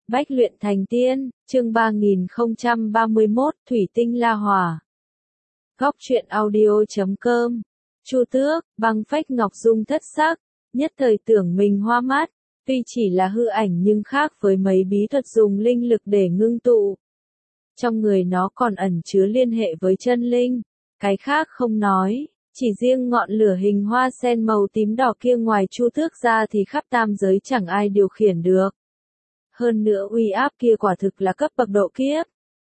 Bách luyện thành tiên, chương 3031, Thủy tinh La Hỏa. Góc truyện audio.com. Chu Tước, băng phách ngọc dung thất sắc, nhất thời tưởng mình hoa mắt, tuy chỉ là hư ảnh nhưng khác với mấy bí thuật dùng linh lực để ngưng tụ. Trong người nó còn ẩn chứa liên hệ với chân linh, cái khác không nói, chỉ riêng ngọn lửa hình hoa sen màu tím đỏ kia ngoài Chu Tước ra thì khắp tam giới chẳng ai điều khiển được. Hơn nữa uy áp kia quả thực là cấp bậc độ kiếp.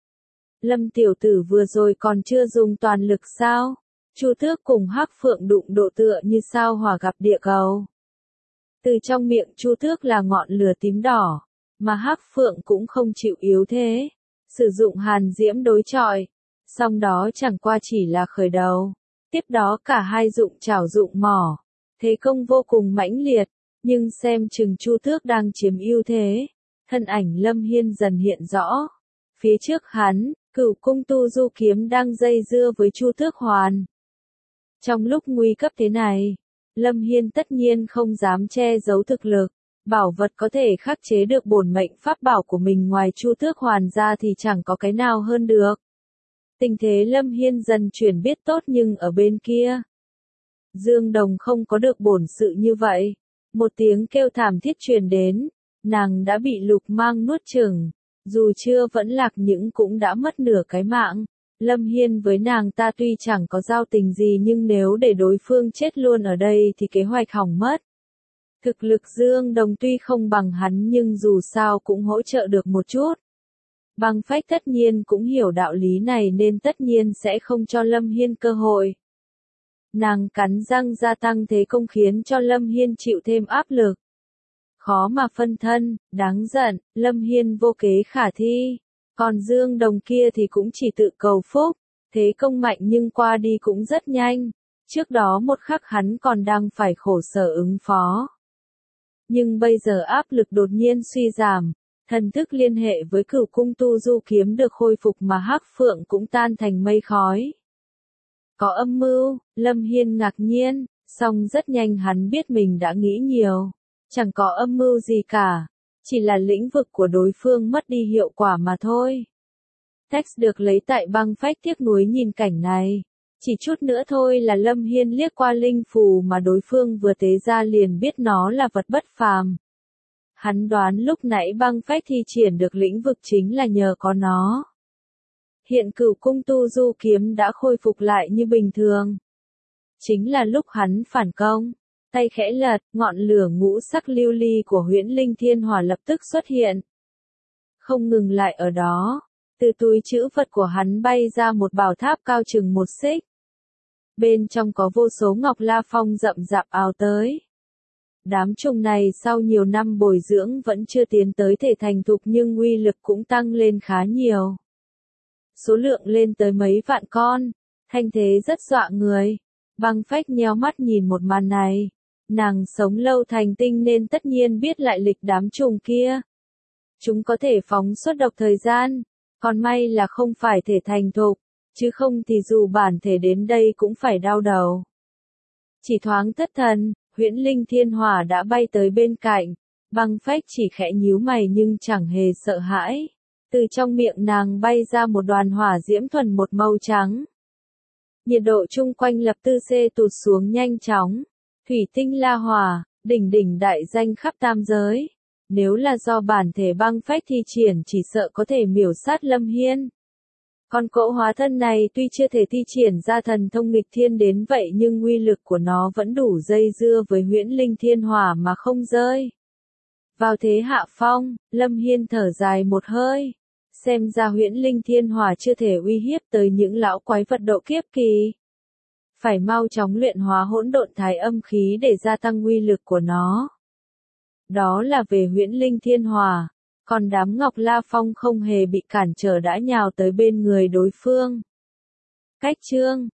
Lâm tiểu tử vừa rồi còn chưa dùng toàn lực sao? Chu Tước cùng Hắc Phượng đụng độ tựa như sao hỏa gặp địa cầu. Từ trong miệng Chu Tước là ngọn lửa tím đỏ, mà Hắc Phượng cũng không chịu yếu thế, sử dụng hàn diễm đối chọi, song đó chẳng qua chỉ là khởi đầu. Tiếp đó cả hai dụng chảo dụng mỏ, thế công vô cùng mãnh liệt, nhưng xem chừng Chu Tước đang chiếm ưu thế. Thân ảnh Lâm Hiên dần hiện rõ. Phía trước hắn, Cửu Cung Tu Du kiếm đang dây dưa với Chu Tước Hoàn. Trong lúc nguy cấp thế này, Lâm Hiên tất nhiên không dám che giấu thực lực. Bảo vật có thể khắc chế được bổn mệnh pháp bảo của mình ngoài Chu Tước Hoàn ra thì chẳng có cái nào hơn được. Tình thế Lâm Hiên dần chuyển biết tốt nhưng ở bên kia, Dương Đồng không có được bổn sự như vậy. Một tiếng kêu thảm thiết truyền đến. Nàng đã bị Lục Mang nuốt chửng, dù chưa vẫn lạc nhưng cũng đã mất nửa cái mạng. Lâm Hiên với nàng ta tuy chẳng có giao tình gì nhưng nếu để đối phương chết luôn ở đây thì kế hoạch hỏng mất. Thực lực Dương Đồng tuy không bằng hắn nhưng dù sao cũng hỗ trợ được một chút. Băng phách tất nhiên cũng hiểu đạo lý này nên tất nhiên sẽ không cho Lâm Hiên cơ hội. Nàng cắn răng gia tăng thế công khiến cho Lâm Hiên chịu thêm áp lực. Khó mà phân thân, đáng giận, Lâm Hiên vô kế khả thi. Còn Dương Đồng kia thì cũng chỉ tự cầu phúc, thế công mạnh nhưng qua đi cũng rất nhanh. Trước đó một khắc hắn còn đang phải khổ sở ứng phó. Nhưng bây giờ áp lực đột nhiên suy giảm, thần thức liên hệ với Cửu Cung Tu Du kiếm được khôi phục mà Hắc Phượng cũng tan thành mây khói. Có âm mưu, Lâm Hiên ngạc nhiên, song rất nhanh hắn biết mình đã nghĩ nhiều. Chẳng có âm mưu gì cả, chỉ là lĩnh vực của đối phương mất đi hiệu quả mà thôi. Text được lấy tại băng phách tiếc nuối nhìn cảnh này. Chỉ chút nữa thôi là Lâm Hiên liếc qua linh phù mà đối phương vừa tế ra liền biết nó là vật bất phàm. Hắn đoán lúc nãy băng phách thi triển được lĩnh vực chính là nhờ có nó. Hiện Cửu Cung Tu Du kiếm đã khôi phục lại như bình thường. Chính là lúc hắn phản công. Tay khẽ lật, ngọn lửa ngũ sắc lưu ly của Huyễn Linh Thiên Hỏa lập tức xuất hiện. Không ngừng lại ở đó, từ túi trữ vật của hắn bay ra một bảo tháp cao chừng 1 xích. Bên trong có vô số ngọc la phong rậm rạp ào tới. Đám trùng này sau nhiều năm bồi dưỡng vẫn chưa tiến tới thể thành thục nhưng uy lực cũng tăng lên khá nhiều. Số lượng lên tới mấy vạn con, thanh thế rất dọa người. Băng phách nheo mắt nhìn một màn này. Nàng sống lâu thành tinh nên tất nhiên biết lại lịch đám trùng kia. Chúng có thể phóng xuất độc thời gian, còn may là không phải thể thành thục, chứ không thì dù bản thể đến đây cũng phải đau đầu. Chỉ thoáng thất thần, Huyễn Linh Thiên Hỏa đã bay tới bên cạnh, băng phách chỉ khẽ nhíu mày nhưng chẳng hề sợ hãi. Từ trong miệng nàng bay ra một đoàn hỏa diễm thuần một màu trắng. Nhiệt độ chung quanh lập tức tụt xuống nhanh chóng. Thủy tinh La Hỏa, đỉnh đỉnh đại danh khắp tam giới. Nếu là do bản thể băng phách thi triển chỉ sợ có thể miểu sát Lâm Hiên. Con cỗ hóa thân này tuy chưa thể thi triển ra thần thông nghịch thiên đến vậy nhưng uy lực của nó vẫn đủ dây dưa với Huyễn Linh Thiên Hỏa mà không rơi. Vào thế hạ phong, Lâm Hiên thở dài một hơi. Xem ra Huyễn Linh Thiên Hỏa chưa thể uy hiếp tới những lão quái vật độ kiếp kỳ. Phải mau chóng luyện hóa hỗn độn thái âm khí để gia tăng uy lực của nó. Đó là về Huyễn Linh Thiên Hỏa, còn đám Ngọc La Phong không hề bị cản trở đã nhào tới bên người đối phương. Cách chương